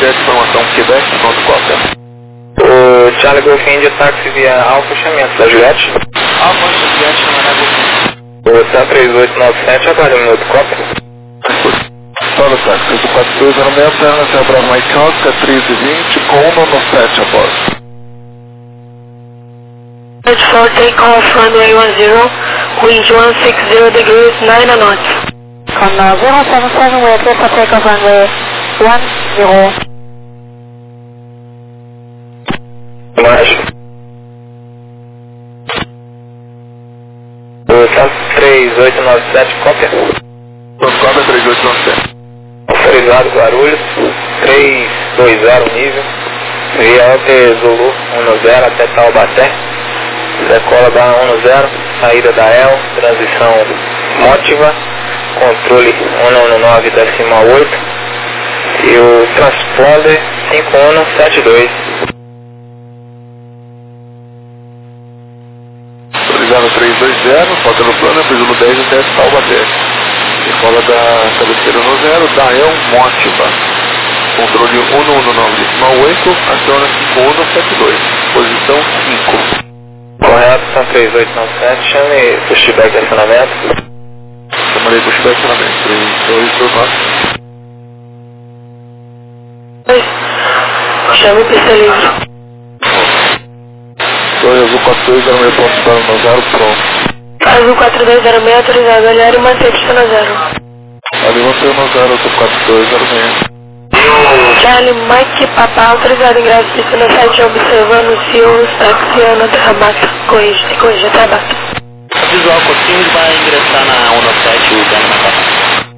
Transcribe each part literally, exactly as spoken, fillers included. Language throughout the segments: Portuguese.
de informação Quebec, ponto Costa. O Charlie Golf India táxi via Alfa Chamento da Juliette. Alfa Juliette, não é O Sam três oito nove sete, aguarde um minuto, cópia. Fala, táxi, do quatro dois zero seis, até a Bravo Mike Oscar, treze vinte, com um no sete a bordo. For takeoff runway one zero, wind one six zero degrees, nine knots. On uh, zero seven seven, we are clear for takeoff runway one zero. Baixo. O Sam três oito nove sete, cópia. Cópia três oito nove sete. Autorizado Guarulhos, três dois zero nível. Via Alter Zulu um zero até Taubaté. Decola da um zero, saída da E L, transição Motiva, controle um nove decimal oito e o transponder cinco um sete dois. Autorizado três dois zero, falta no plano, presumo dez até Taubaté. Decola da cabeceira no zero, da E L Motiva, controle um nove decimal oito, aciona cinco um sete dois, posição cinco. Correto, são três oito nove sete, chame pushback de acionamento. Chamarei pushback de acionamento, três dois nove. Chame pista livre. Dois azul quatro dois zero seis, ponto para no zero, pronto. Azul quatro dois zero seis, autorizado, olhar e manter pista no zero. Ali você no zero, azul quatro dois zero seis. Charlie Mike Papa, autorizado ingresso pista no sete, observando o Cios, taxiano, Terrabata, corrige, corrige, Terrabata. Visual Cotinhos vai ingressar na um sete, o dano na Papa.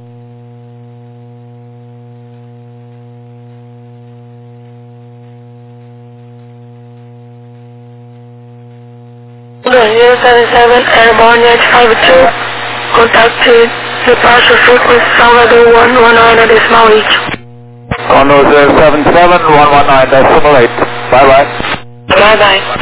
zero seven seven, Airborne eight five two, contact departure frequency Salvador one one nine decimal eight. On zero seven seven, one one nine decimal eight. Bye bye. Bye bye.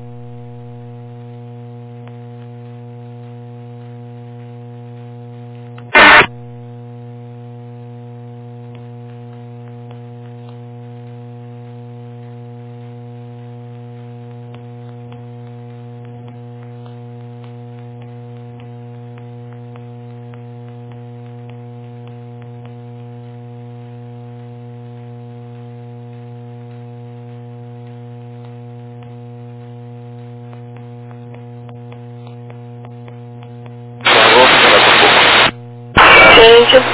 Change.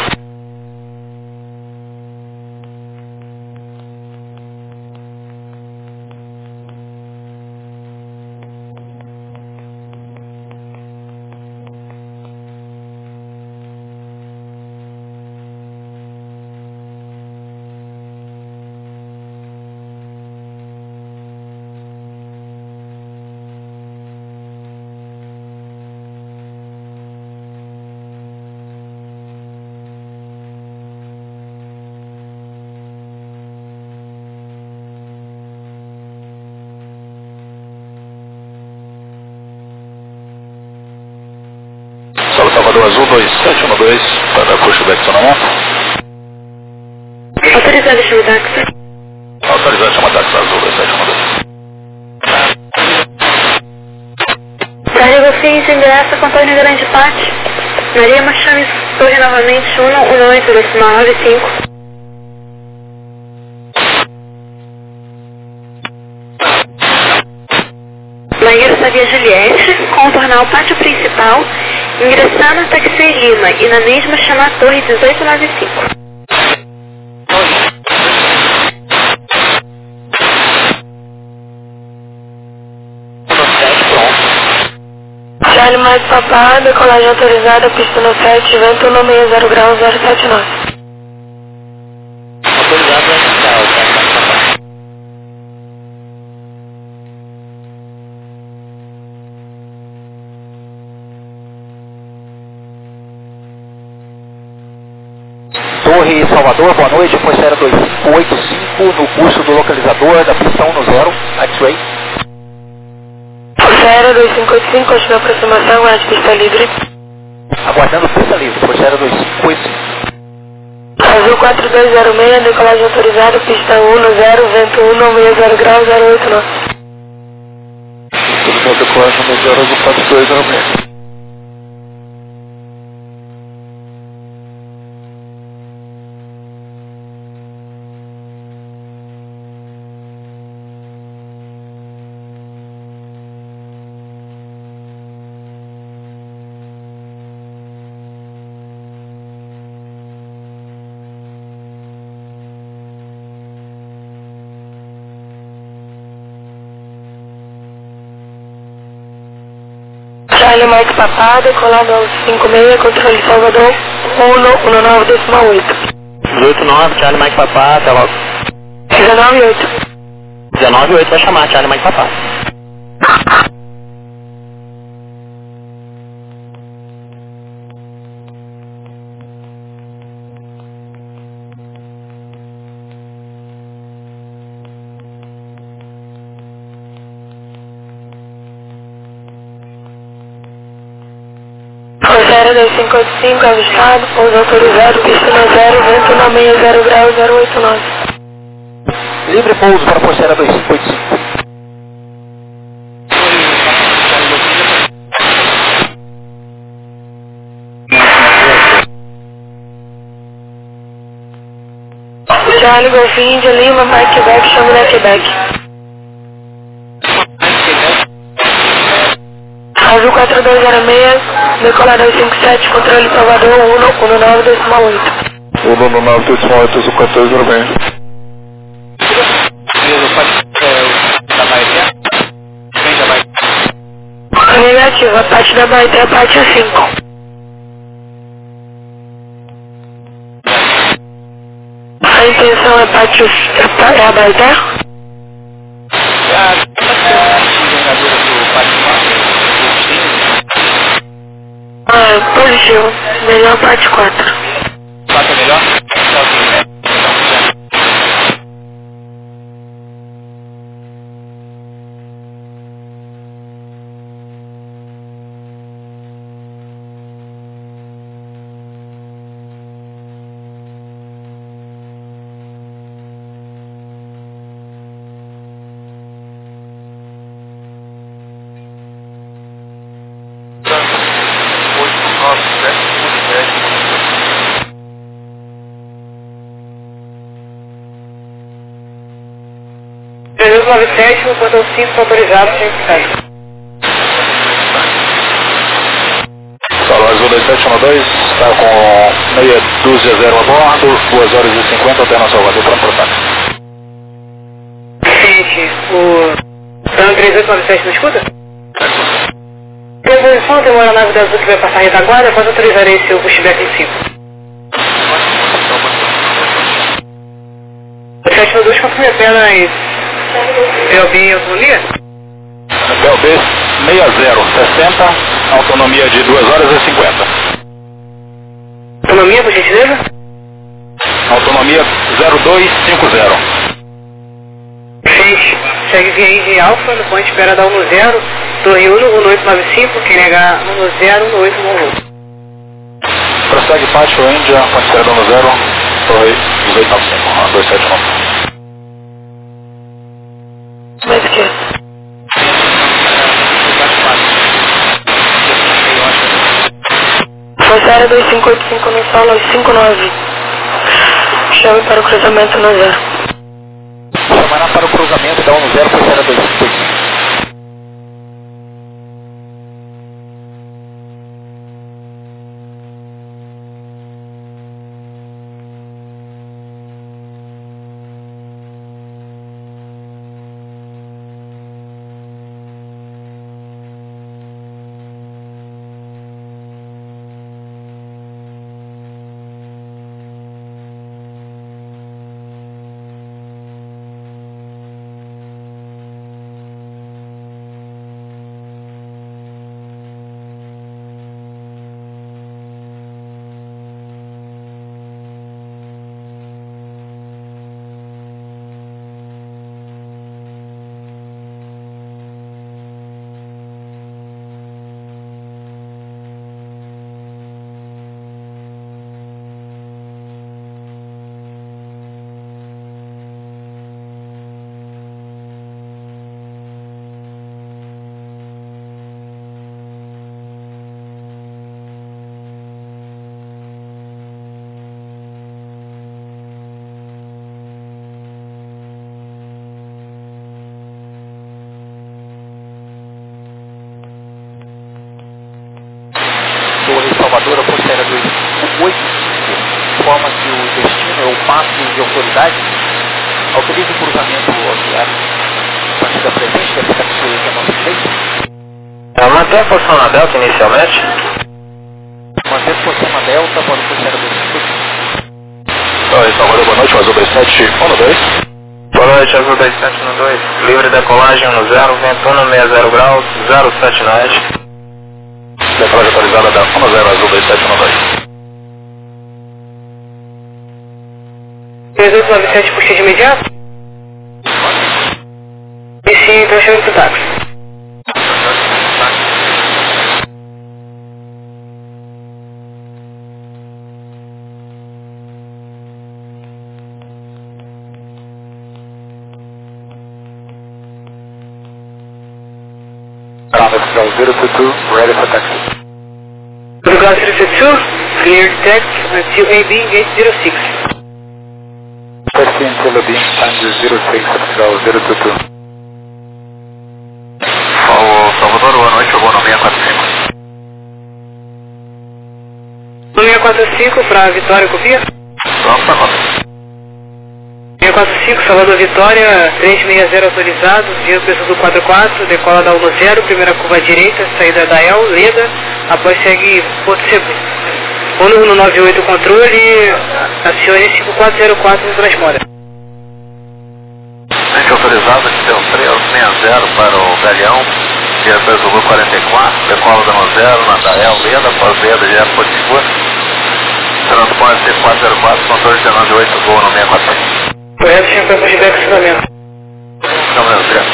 Salvador Azul dois sete um dois, para pushback acionamento. Autorizado chama táxi. Autorizado chama táxi Azul dois sete um dois. Charlie Golfinho, endereça Antônio Grande Pátio. Maria Machame, torre novamente um um oito decimal nove cinco. Maíra Via Juliette, contornar o pátio principal, ingressar na Taxi Lima e na mesma chamar a torre dezoito noventa e cinco. Charlie Mike Papá, decolagem autorizada, pista no sete, vento no meio zero graus zero sete nove. Autorizado vai ficar, o Charlie Mike Papá. Torre Salvador, boa noite, Forceira dois cinco oito cinco no curso do localizador da pista um no zero, X-Ray. Forceira dois cinco oito cinco, continua a aproximação, a pista livre. Aguardando pista livre, Forceira dois cinco oito cinco. Azul quatro dois zero seis, decolagem autorizada, pista um zero, vento um, sessenta graus, zero oito nove. Tudo bom, decolagem no zero do quatro dois zero seis. Charlie Mike Papá, decolado ao cinco seis, controle Salvador, um um nove decimal oito. dezoito nove, Charlie Mike Papá, até logo. dezenove oito. dezenove oito vai chamar, Charlie Mike Papá. zero dois cinco oito cinco, avistado, pouso autorizado, pista no zero, vento na sessenta graus, zero oito nove. Livre pouso para Forceira dois cinco oito cinco. Charlie Golfinho, Índia Lima, Mike Quebec, Chamilé Quebec. Azul quatro dois zero seis, decolar dois cinco sete, controle Salvador, um um nove decimal oito. um um nove decimal oito, Azul quatro dois zero seis. Negativo, a parte da Baité, a parte A cinco. A intenção é parte é a Baité? Ah, positivo. Melhor parte quatro. quatro é melhor? trezentos e noventa e sete, no portão cinco, autorizado, sem ficar. Salão Azul dois sete um dois, está com meia dúzia zero a bordo, duas horas e cinquenta, até Salvador, pronto para ataque. Gente, o... Plano trezentos e noventa e sete não escuta? Preposição, tem uma aeronave da Azul que vai passar a retaguarda, pode autorizar esse o pushback em cinco. O sete um dois confirma apenas P O B em autonomia? P O B sessenta, sessenta, autonomia de duas horas e cinquenta. Autonomia, por gentileza? Autonomia zero dois cinco zero. seis. Segue via I de Alfa, no ponto espera da um zero, torre um, um oito nove cinco, quem negar um zero, um oito nove um. Prossegue Pátio Índia, ponte espera da um zero, torre dezoito nove cinco, dois sete nove. Mais o que? Força dois cinco oito cinco no solo cinco nove. Chame para o cruzamento no zero. Chamará para o cruzamento da um zero, Forceira dois cinco oito cinco. Salvador, Aposteira dois oito cinco, informa que o destino é o passo de autoridade. Autorize o cruzamento rodoviário a partir da presente, deve estar disponível a nossa direita. Mantém a posição na Delta inicialmente. Manter a posição na Delta para o Aposteira dois cinco cinco. Oi, Salvador, boa noite, Azul dois sete um dois. Boa noite, Azul dois sete um dois. Livre decolagem um zero, vento um sessenta graus, zero sete na oeste. Decolagem atualizada da um zero, Azul dois sete um dois. trezentos e noventa e sete, puxa de imediato. E sim, então chama pro táxi. zero two two, ready for taxi. Portugal zero two two, clear taxi until A B gate zero six. Taxi until A B, time zero six, Portugal zero two two. Paulo Salvador, boa noite, eu vou no seiscentos e quarenta e cinco. No seiscentos e quarenta e cinco para Vitória, copia? Pronto, tá bom. seiscentos e quarenta e cinco, Salvador Vitória, trezentos e sessenta autorizado, via preço do quatro quatro, decola da um zero, primeira curva à direita, saída da E L, Leda, após segue Porto Seguro. um um nove oito controle, acione cinco quatro zero quatro no Transmora. Gente autorizada, que deu trezentos e sessenta para o Galeão, via preço do quarenta e quatro, decola da um zero, na da E L, Leda, após Leda, já é Porto Seguro. Transporte quatro zero quatro, controle dezenove oito, voo no seiscentos e quarenta e cinco. Correto, chama para pushback acionamento. Câmera zero.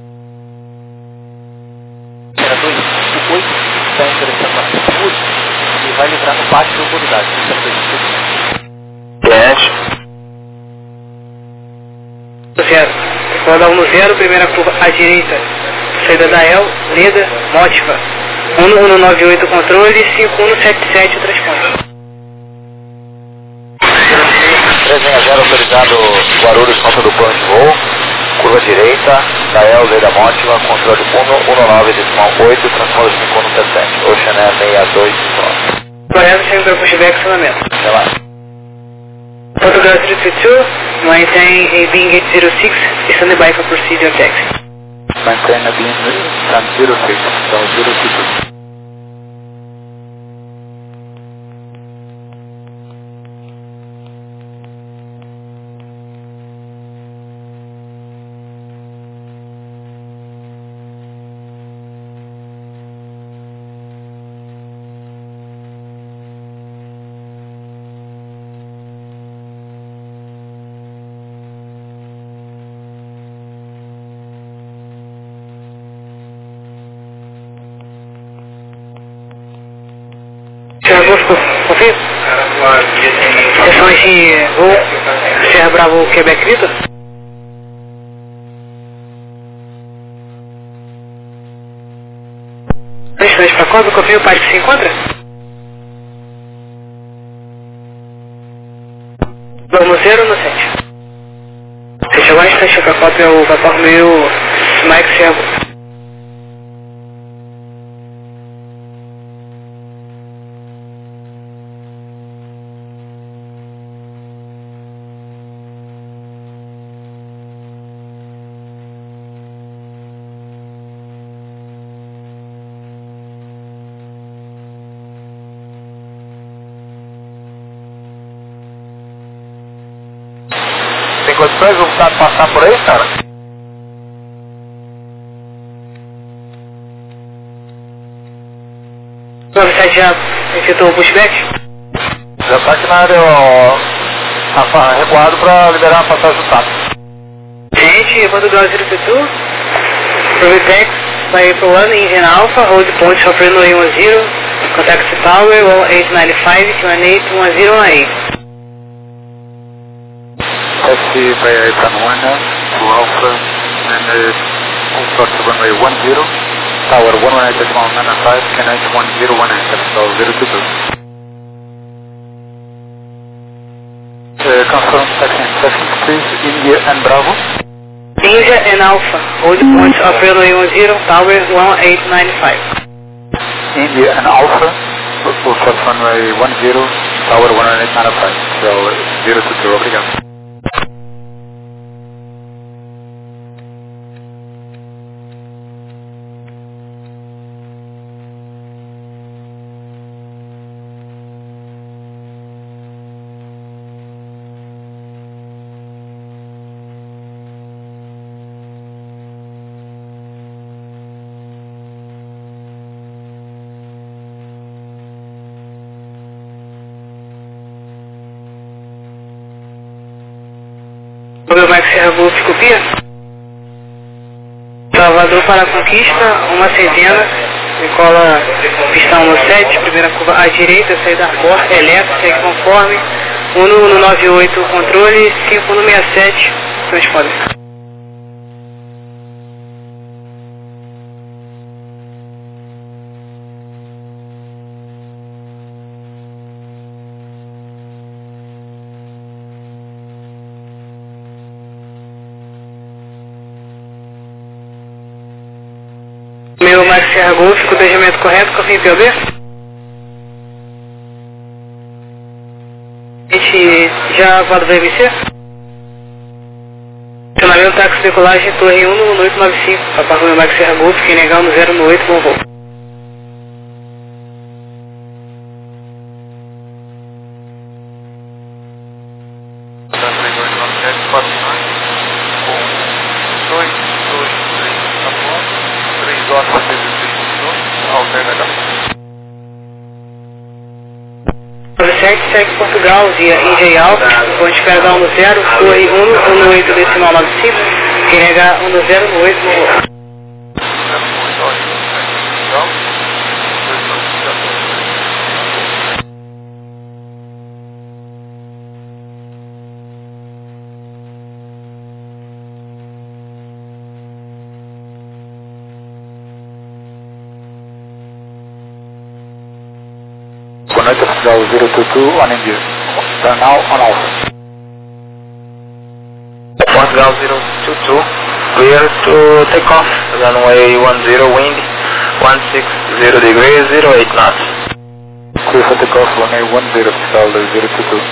Era dois cinco oito, está interessando na seguro e vai livrar no pátio de autoridade. Cliente. Zero. Decola da um zero, primeira curva à direita, saída da E L, Leda, Mótiva. um um nove oito controle, cinco um sete sete o transporte. trezentos autorizado Guarulhos, conta do plano de voo, curva direita, da E L, Leda Mótiva, controle um um nove oito, transporte cinco um sete sete, Ocean Air seis dois nove. Correto, chama para pushback acionamento. Até lá. Portugal zero two two, maintain A B gate zero six, stand by for procedure taxi. Maintain a beam time zero six, so zero two two. Sierra Bosco, confio? Sessões de voo, Sierra Bravo, Quebec, Vitor? Instante para quando? Confio o pai que se encontra? Vamos zero no sete. Você chegou a instante para quatro, é o Vapor Meu Mike Sierra Bosco. Tem condições de voltar a passar por aí, cara? Você já efetuou o pushback? Já está aqui na área, ó, a- recuado para liberar a passagem do TAP. Gente, Portugal zero two two, Provitex, by April one, Engine Alpha, hold point software no one zero, contact tower one eight nine five, one eight one zero one eight. Taxi by Aitan one, to Alpha, and uh, all sorts of runway one zero, tower one one eight decimal nine five, K N H one zero one eight, so zero two two. Uh, confirm taxi in settings, please, India and Bravo. India and Alpha, hold point software no one zero, tower one eight nine five. India and Alpha, Full Fox Runway one zero, Tower one eight nine five, so zero two two, obrigado. Meu Max Serra Golf copia. Salvador para a Conquista, uma centena, decola pista um no sete, primeira curva à direita, saída porta, elétrica, segue conforme, um no noventa e oito controle, cinco no sessenta e sete, transponder. Meu Max Serra Golf, com o despejamento correto, confirme P O B. A gente já aguarda o V M C. Funcionamento táxi decolagem, torre um no oito nove cinco, papai com meu Max Serra Golf, quem negar no zero oito, bom voo. três dois nove sete quatro nove, com dois dois três após. três horas e dezesseis minutos, alterna da nove sete, segue Portugal, via Índia Alto, onde espera dar um no zero, torre um no oito decimal nove cinco, quem negar um no zero no oito, bom voo. Connect Portugal zero two two on India. Turn now on Alpha. Portugal zero two two, clear to take off, runway one zero, wind one six zero degrees, zero eight knots. Clear for takeoff, runway one zero, Portugal zero two two.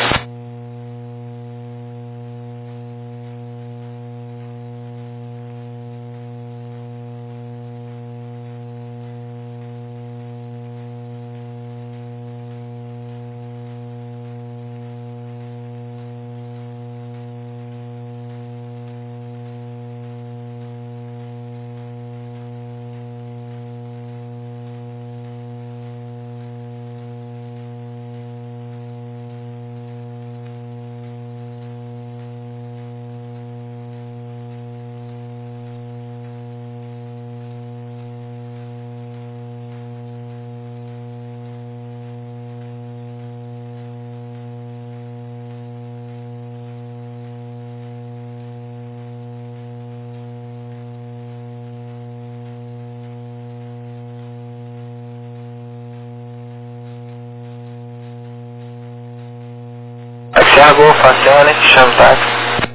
Thiago, Facione, chame táxi.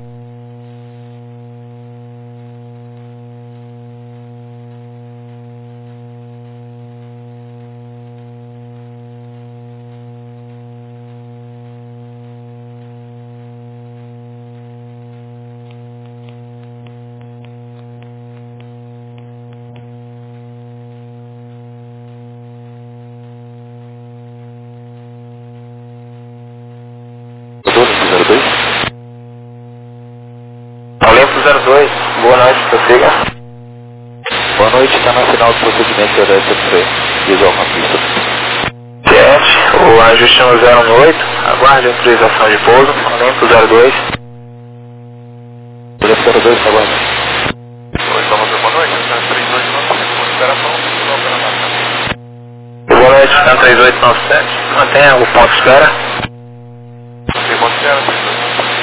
Olimpo zero dois, boa noite, prossiga. Boa noite, está na final do procedimento da S F C, visual com a pista. sete, o ajuste no zero oito, aguarde a autorização de pouso, Olimpo zero dois. Olimpo zero dois, está aguardando. Oi, Salvador, boa noite, está três dois nove sete, consideração, final para marca. Boa noite, está três oito nove sete, mantenha o ponto de espera. Ok, ponto de espera, três dois nove sete.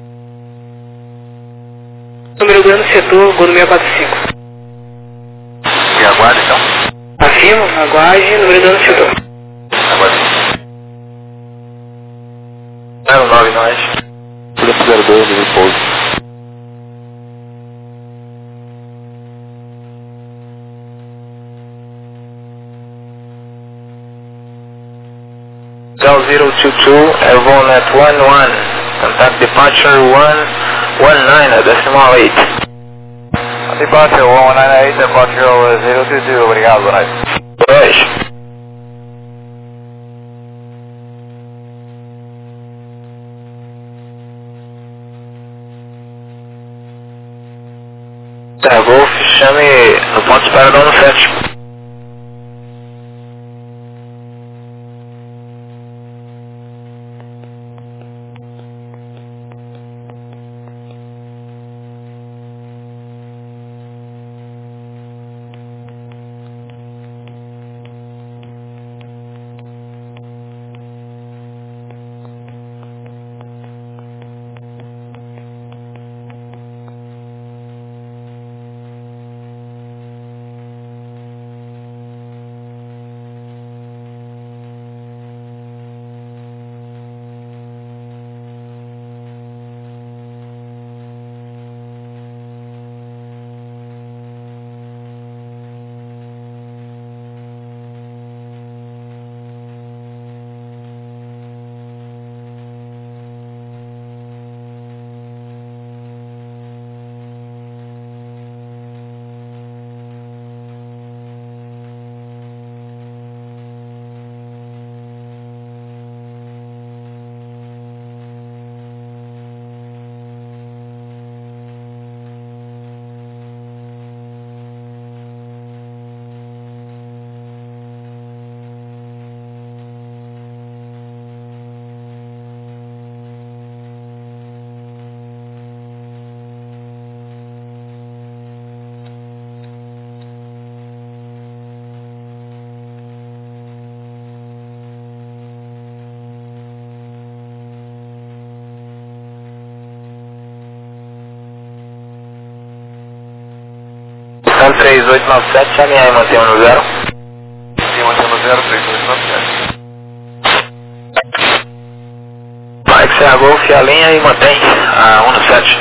Número dois no setor, gol seiscentos e quarenta e cinco. E aguarde então. Afirmo, aguarde, número dois no setor. Aguarde. zero nove nós. Olimpo zero dois, nível pouso. Hotel zero two two, Airborne at one one. Contact departure one one nine at decimal eight. Departure one one nine eight, departure zero two two, obrigado, boa noite. Boa noite. Tá, Golf, chame no ponto de espera da um sete. três oito nove sete, chame aí, mantém um no zero. Sim, mantém no zero, três oito nove sete. Vai que você é Golf, a linha e mantém a um no sete.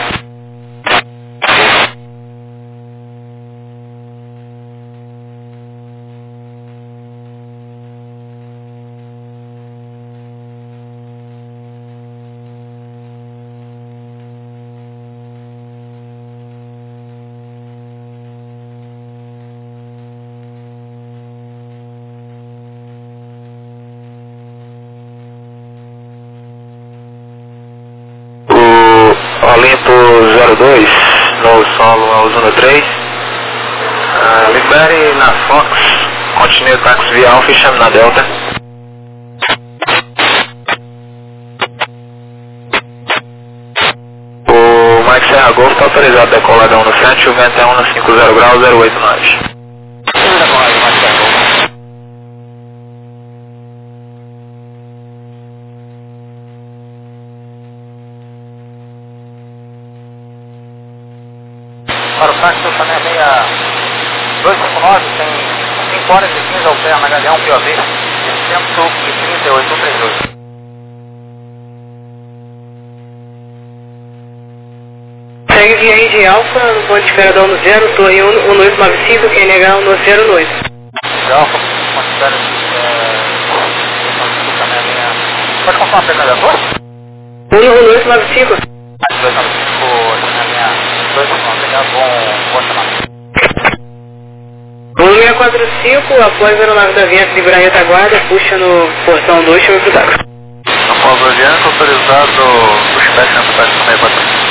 Olimpo zero dois, no solo ao zona três. Uh, libere na Fox, continue o táxi via Alfa e chame na Delta. O Mike Serra Golf está autorizado a decolar da um no sete, o vento é um no cinquenta graus, zero oito nove. Para o táxi, eu chamei a meia dois cinco nove, tem cinco horas e quinze ao pé na Galeão P O V, cento e trinta e oito, cento e trinta e oito. Segue via Indy Alfa, no ponto de espera da um zero, torre um oito nove cinco, Q N H um zero oito. Indy Alfa, ponto de espera de meia... Pode confirmar a perna da torre? um oito nove cinco. dois nove cinco, dois nove cinco, obrigado, bom, boa semana. um seis quatro cinco, após a aeronave da Avianca livrar a retaguarda, puxa no portão dois, chama pro táxi. Após a Avianca, autorizado, pushback na táxi também para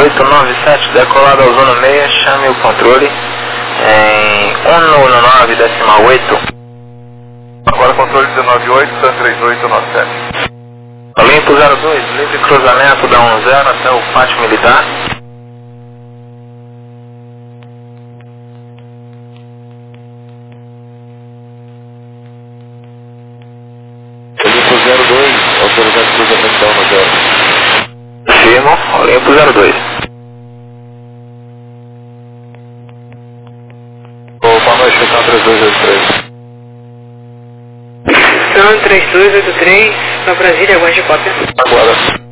oito nove sete, decolado ao zona seis, chame o controle em um um nove decimal oito. Agora controle dezenove oito, Sun três oito nove sete. Olimpo zero dois, livre cruzamento da um zero até o pátio militar. Olimpo zero dois, autorizado cruzamento da um zero. Firmo, Olimpo zero dois. Boa noite, Sun três dois oito três. Sun três dois oito três, na Brasília, aguarde cópia. Agora.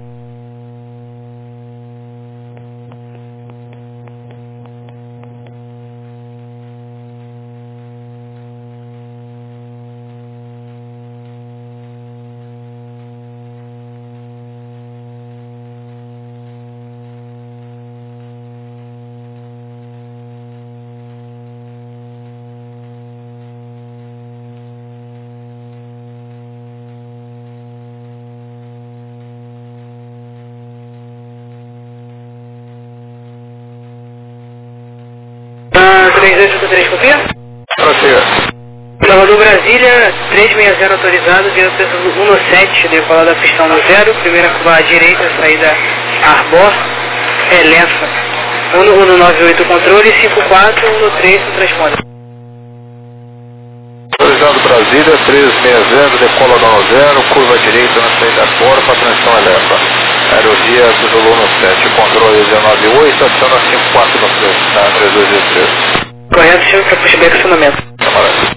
três dois oito três, copia? Prossiga. Salvador, Brasília, trezentos e sessenta autorizado, direto do um sete, decolada da pistão no zero, primeira curva à direita, saída Arbor, Elenfa. um um nove oito controle, cinco quatro um três, no transponder. Autorizado Brasília, trezentos e sessenta, decola da um zero, curva à direita na saída Arbor, para transição Elenfa. Aerovia do Zulu no sete, controle dezenove oito, aciona cinco quatro no três, tá? três dois oito três. Correto, chama para pushback acionamento. Camarada.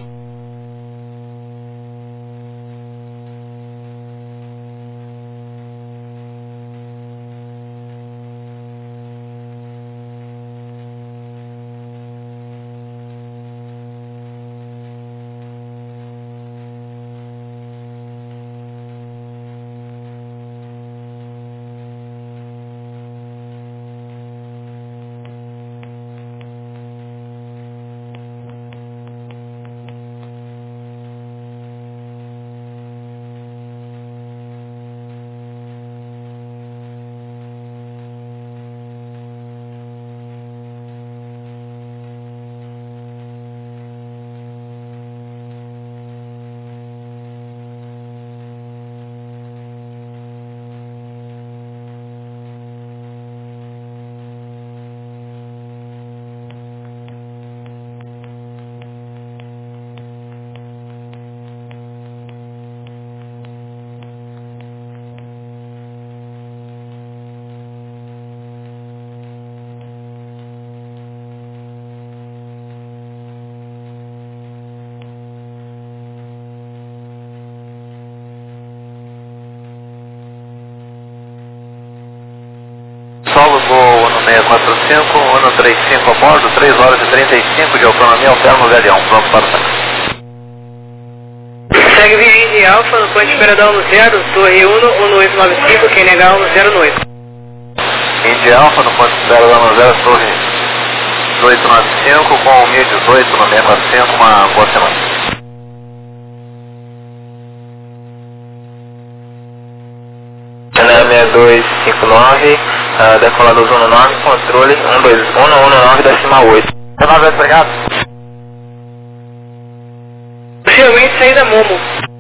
Salvo voo ano seis quatro cinco, ano trinta e cinco a bordo, três horas e trinta e cinco de autonomia, altera no Galeão, pronto para o táxi. Segue via Indy Alpha, no ponto de espera da um zero, Torre um um oito nove cinco, quem negar um zero no oito. Indy Alpha, no ponto de espera da um zero, Torre oito nove cinco, com o mil dezoito no seis quatro cinco, uma boa semana. seis dois cinco nove, uh, decolado zona nove, controle um dois um um nove decimal oito. dezenove, obrigado. Possivelmente saída Momo.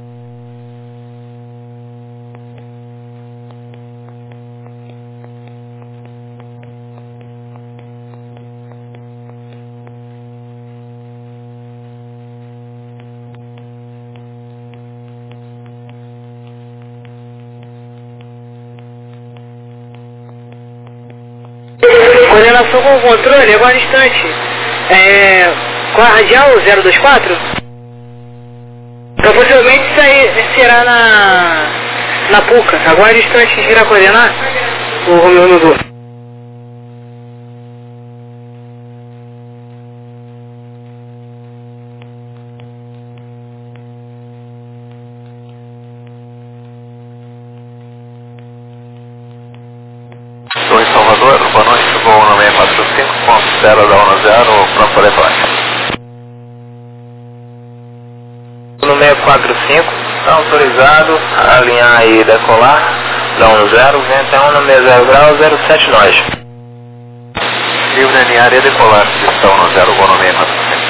Coordenação com o controle, agora um instante. É, com a radial zero dois quatro? Então possivelmente sair, será na, na Puca. Agora um instante, a gente irá coordenar o Romeu Nudu. Estou em Salvador, boa noite, voo no seis quatro cinco, com espera da um zero, pronto para decolar. No seis quatro cinco, está autorizado a alinhar e decolar da um zero, vento é um no seis zero grau, zero sete nós. Livre em área decolar, estão no zero, vou no meio, mas...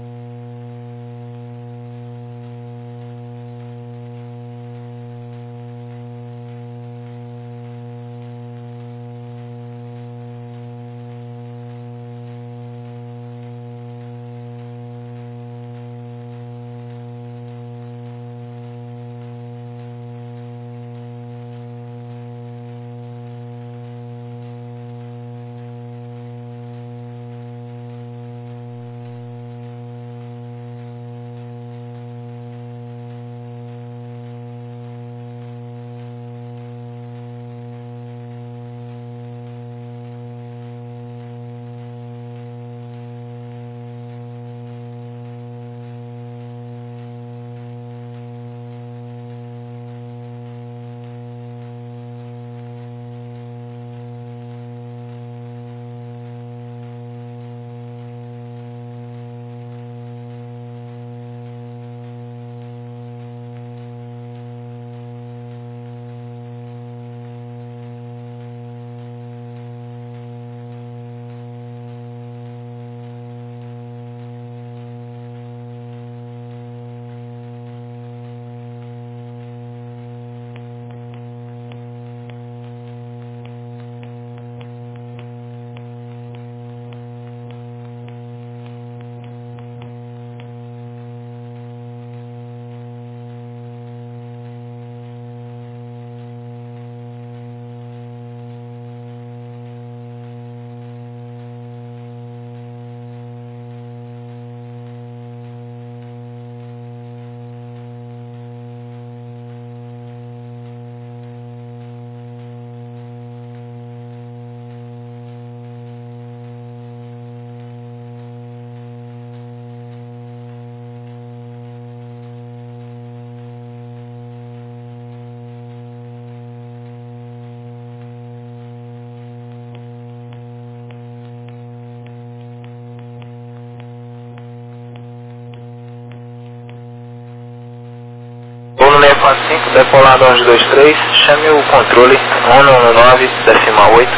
seis quatro cinco, decolado onze dois três, chame o controle um um nove, decimal oito.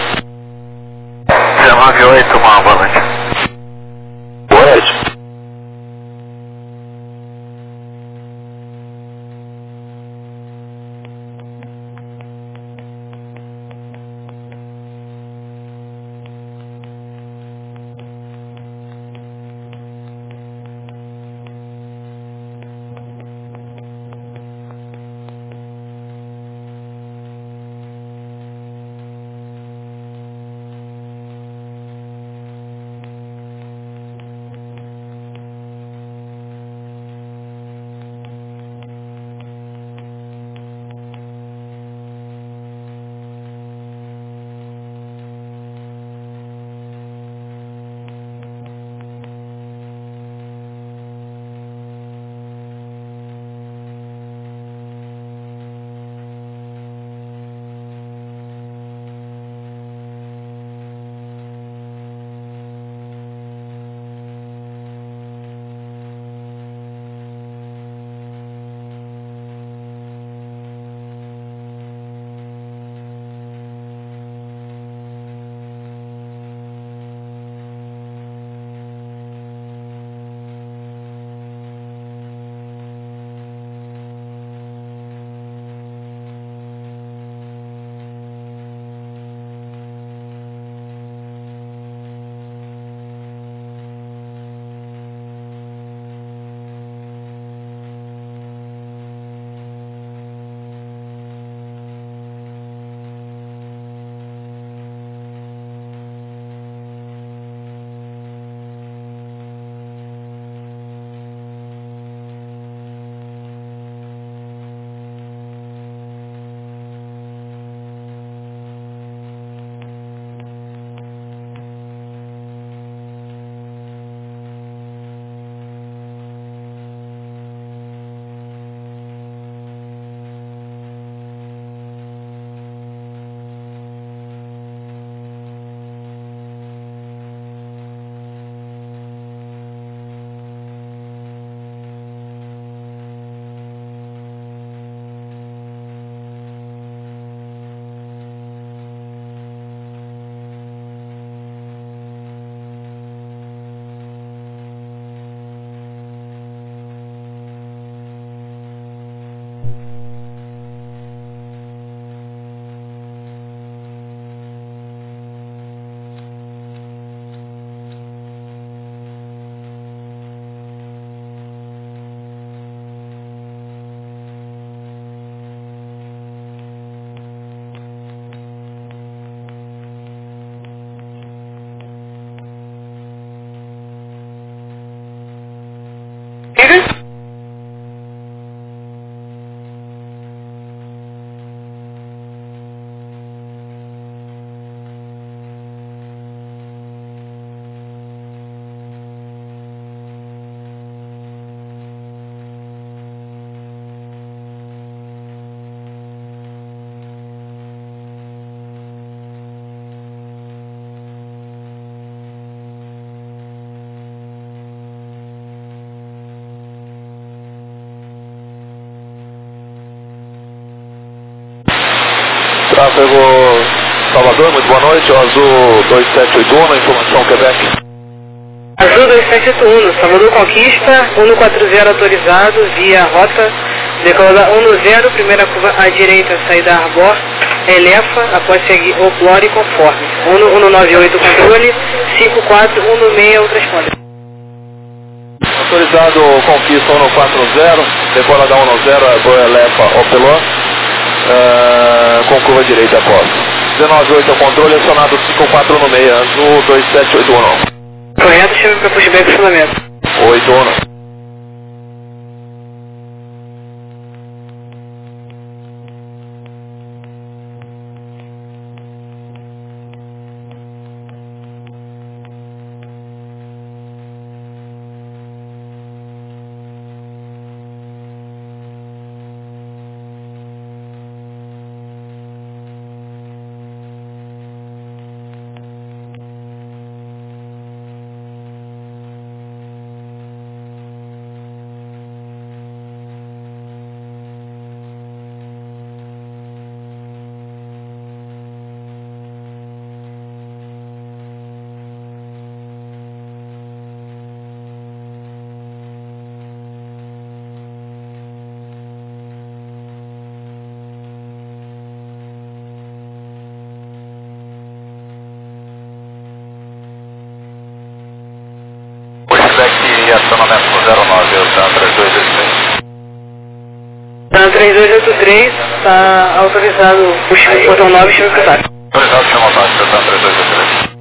dezenove oito, uma boa noite. Boa noite. Tráfego Salvador, muito boa noite, o Azul dois sete oito um, informação Quebec. Azul dois sete oito um, Salvador Conquista, um quatro zero autorizado, via rota, decolada um zero, primeira curva à direita, saída Arbor, Elefa, após seguir Oplore conforme. um nove oito controle, cinco quatro um seis o transponder. Autorizado Conquista um quatro zero, decolada um zero, Arbor, Elefa, Opelor, uh, com curva direita após. dezenove oito ao controle, acionado cinco quatro um seis, Azul dois sete oito um. Correto, chame para pushback e fundamento. oito um. Pushback e acionamento no zero nove, eu tá três dois oito três. Na três dois oito três, está autorizado push botão nove, chame para baixo. Autorizado, chama abaixo, eu tá três dois oito três.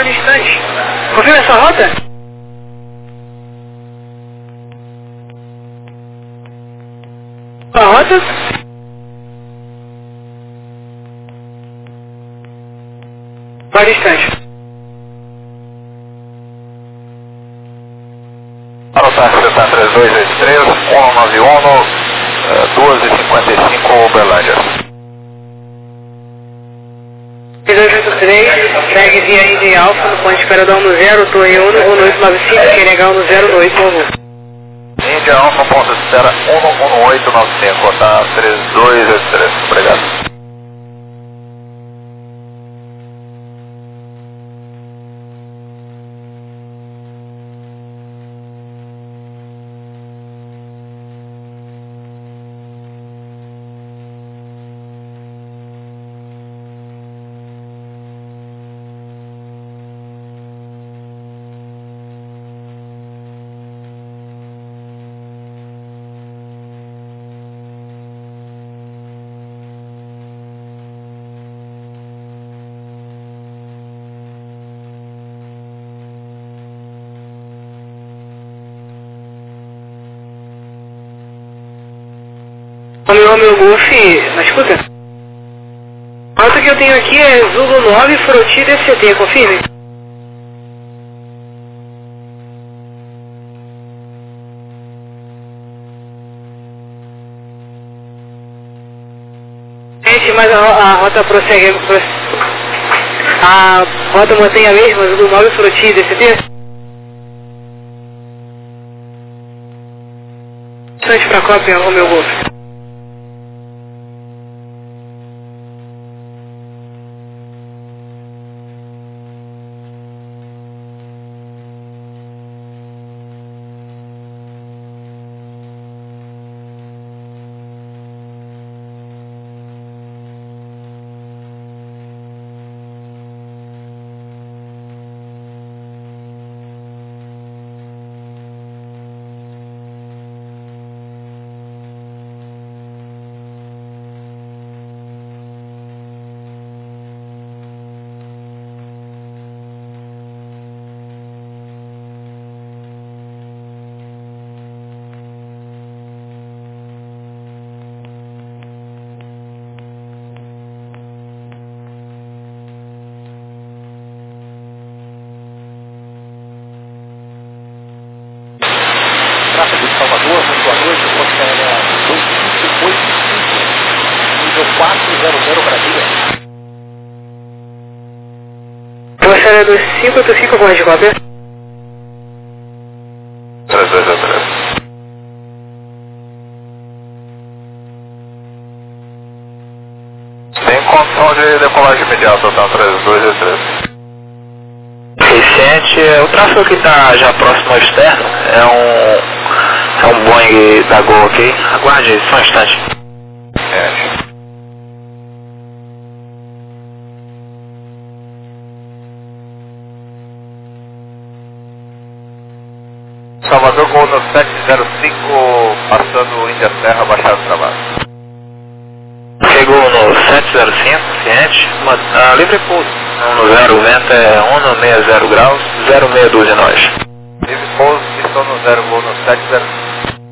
Guarda um instante. Confirma essa rota? A rota? Guarda um instante. Anotar, você está três dois oito três, um nove um, duas e cinquenta e cinco, Uberlândia. três dois oito três, segue via Indy Alpha no ponto de espera da um no zero, Torre Uno, um oito nove cinco, quer um no zero, no oito, por favor. Indy Alpha, ponto de espera um oito nove cinco, tá três dois oito três, obrigado. O meu meu Golf, mas escuta. A rota que eu tenho aqui é Zulu nove, Froti D C T, confirme. Gente, mas a, a rota prossegue, a rota mantém a mesma, Zulu nove, Froti D C T? Instante pra cópia, o meu Golf. Tráfego de Salvador, muito boa noite, Porto Aérea dois cinco oito cinco, nível quatrocentos Brasília. Porto Aérea dois cinco oito cinco, com de cópia. três dois oito três. Tem condição de decolagem imediata, tá três dois oito três. Vicente, o tráfego que está já próximo ao externo é um, é um Boeing da Gol, ok? Aguarde só um instante. É. Salvador Gol no sete zero cinco, passando Índia Serra, Baixada do Trabalho. Chegou no sete zero cinco, ciente, uma, a livre pouso. um zero, o vento é um seis zero graus, zero seis doze nós. Livre pouso, estou no zero Gol no sete zero cinco.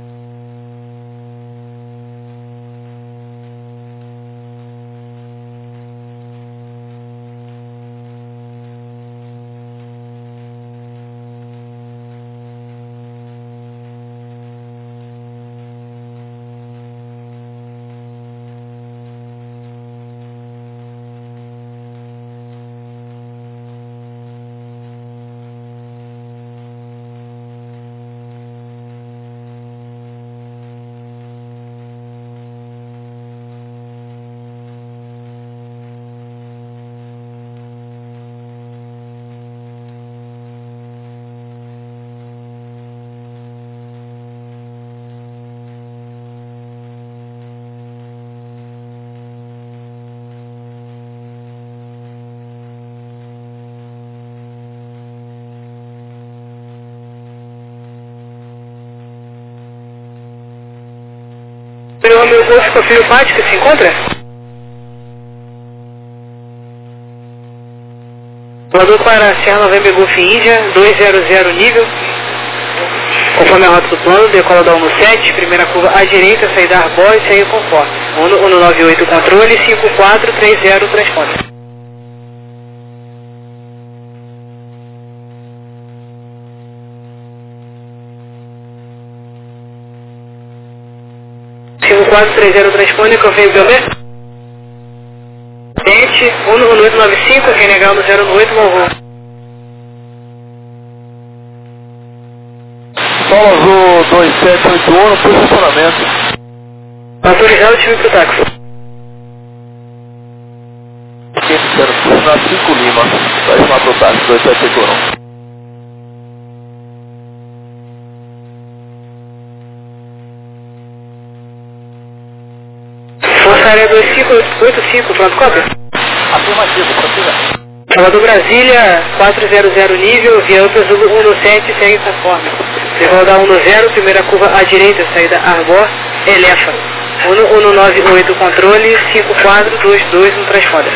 Meu amigo Golf, confirma o pátio que se encontra? Voador para Serra November Golf Índia, dois zero zero nível. Conforme a rota do plano, decola da um sete, primeira curva à direita, saída Arbor e saída conforme. um nove oito controle, cinco quatro três zero transponder. cinco quatro três zero transponder, confirme B O B. Tente, um oito nove cinco, quem negar no zero oito, bom voo. Sol Azul dois sete oito um, posicionamento. Autorizado o time pro táxi. Quero posicionar cinco Lima, vai chamar pro táxi dois sete oito um. Força Aérea dois cinco oito cinco, pronto, cópia. Afirmativo, prossiga. Salvador Brasília, quatro zero zero nível, via Upper Zulu um sete, segue conforme. Decola da um zero, primeira curva à direita, saída Arbor, Elefa. um nove oito controle, cinco quatro dois dois no transponder.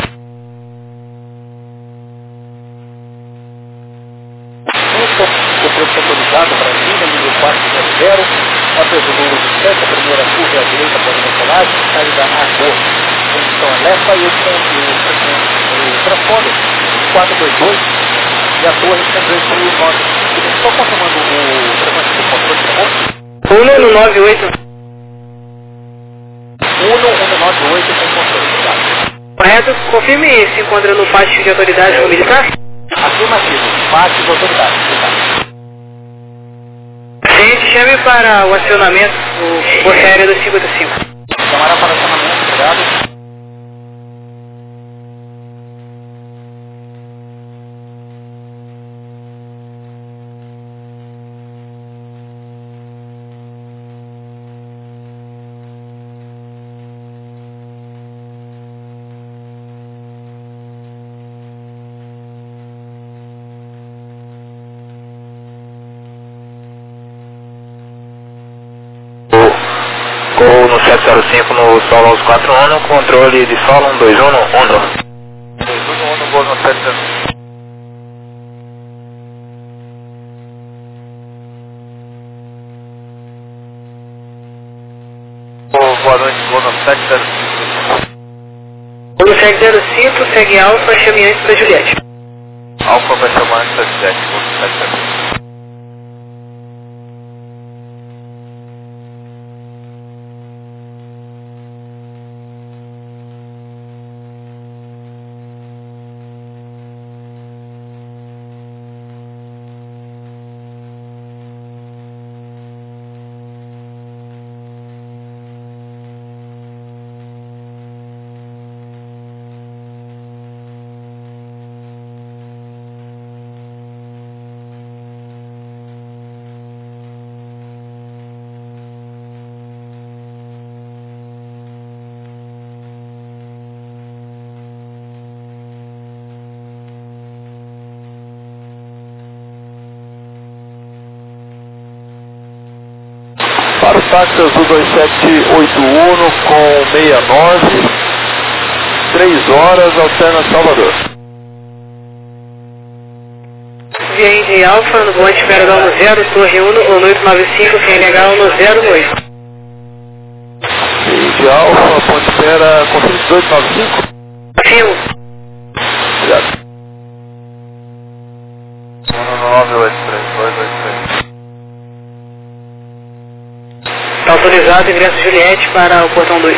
Controle autorizado, Brasília, nível quatro zero zero, Upper Zulu sete, a primeira curva à direita, pode decolagem, saída Arbor. Condição Elefa e o transponder quatro dois dois e a torre também foi o nove. Só confirmando o frequência do controle, por favor. um nove oito. um nove oito com controle, obrigado. Correto, confirme se encontra no pátio de autoridade ou militar. Afirmativo, pátio de autoridade, obrigado. Gente, chame para o acionamento do Força Aérea do cinquenta e cinco. Chamará para acionamento, obrigado. Gol no sete zero cinco no solo onze quatro um, controle de solo um dois um no um. dois um um no gol no sete zero cinco. Boa noite, gol no sete zero cinco. Gol no sete zero cinco, segue Alfa, chame antes da Juliette. Alfa vai chamar antes da Juliette, gol no sete zero cinco. Para o táxi Azul dois sete oito um com sessenta e nove, três horas, alterna Salvador. Via Índia Alfa, no bom espera da um zero, torre um, um oito nove cinco, quem negar um zero oito. Índia Alfa, ponte espera, confirme dezoito nove cinco. Afirmo. Obrigado. um nove oito três dois oito três. Está autorizado, ingresso Juliette para o portão dois.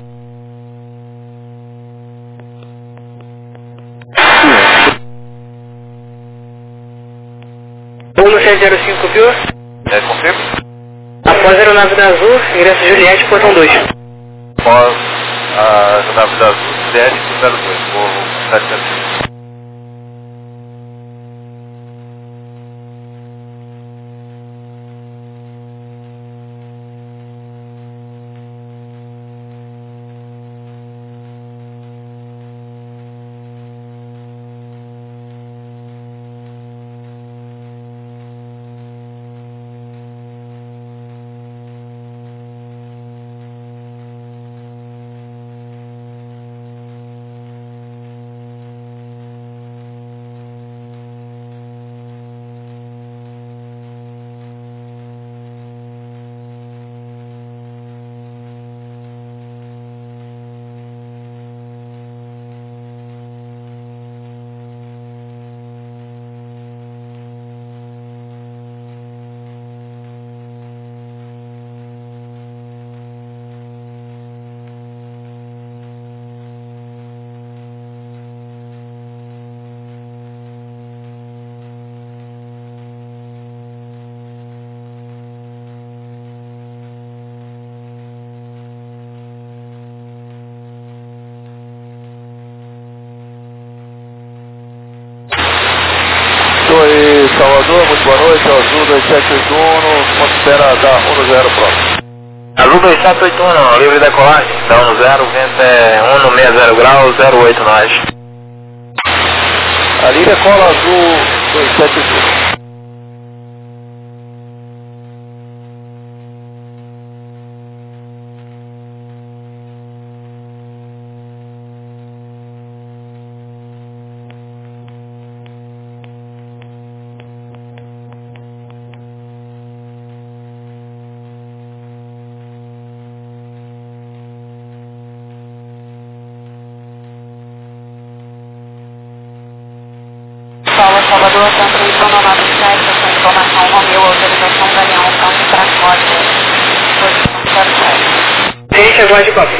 um no sete zero cinco, copiou? É, confirma? Após a aeronave da Azul, ingresso Juliette, portão dois. Após a aeronave da Azul, Juliette zero dois, gol sete zero cinco. Salvador, muito boa noite, Azul dois sete oito um, considera da um zero próximo. Azul dois sete oito um, livre decolagem, da um zero, vento é um seis zero graus, zero oito nós. Ali decola Azul dois sete oito um. Paulo Salvador, contra o Isono nove sete, essa informação Romeu, autorização Galeão, campo para código, posição zero sete. Deixa, aguarde papo.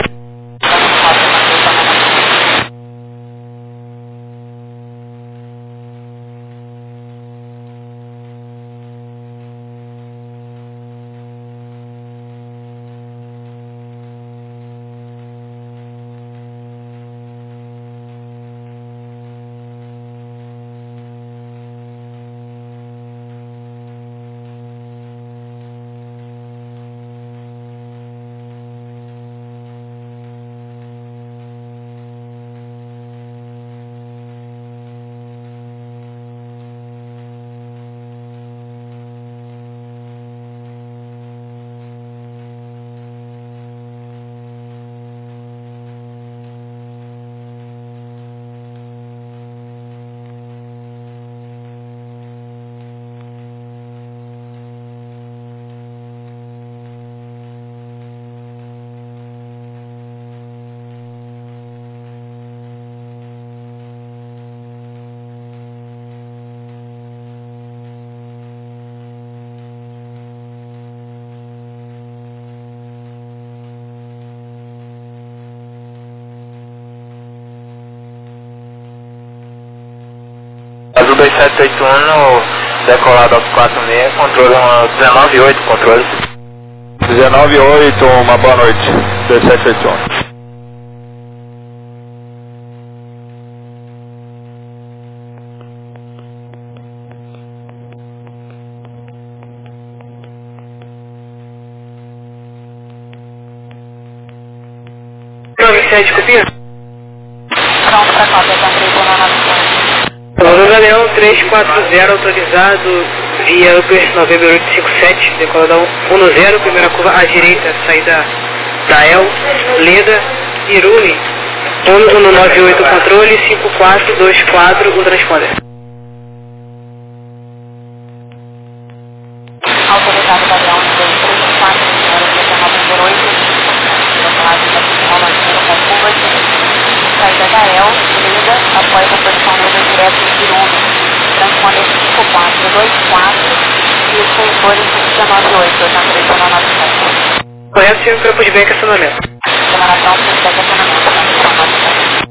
Azul dois sete oito um, decolado aos quatro seis, controle dezenove oito, controle. dezenove oito, uma boa noite, dois sete oito um. nove sete, copia? Pronto para cópia, contra o Isono nove sete. Salvador Galeão três quatro zero, autorizado via Upper November oito cinco sete, decola da um zero, primeira curva à direita, saída da El, Leda, Irune, um nove oito, controle, cinco quatro dois quatro, o transponder. Autorizado Galeão dois três quatro zero, via November oito cinco sete, decolagem da Piscina Latina com curva de saída da El, Leda, após a posição Leda direto em Irune, transponder cinco quatro dois quatro e os sensores dezenove oito, eu já Isono nove sete. Correto, senhor, campo de beca, acionamento. Demaração, feedback, acionamento, condição nove sete.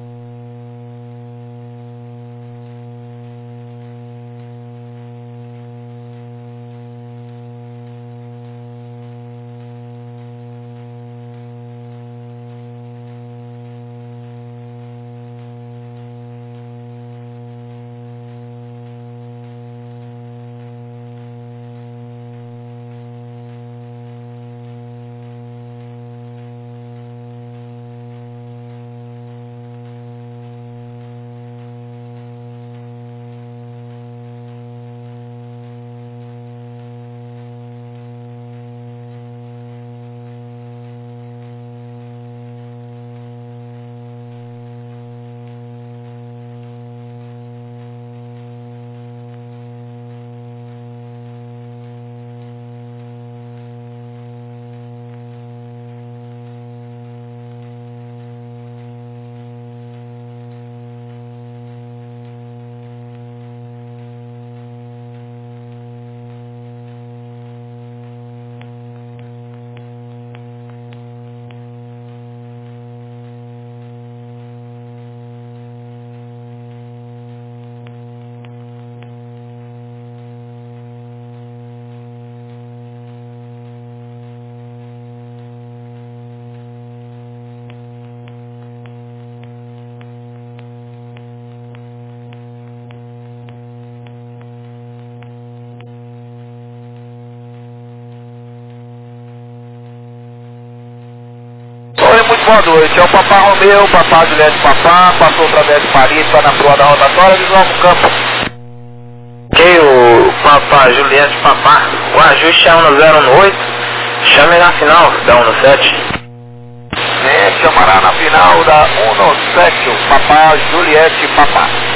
boa noite. É o Papá Romeu, Papá Juliette Papá, passou através de Paris, está na proa da rotatória, visual no campo. Ok, o Papá Juliette Papá, o ajuste é um zero um oito, chame na final da um sete. Sim, chamará na final da um sete, o Papá Juliette Papá.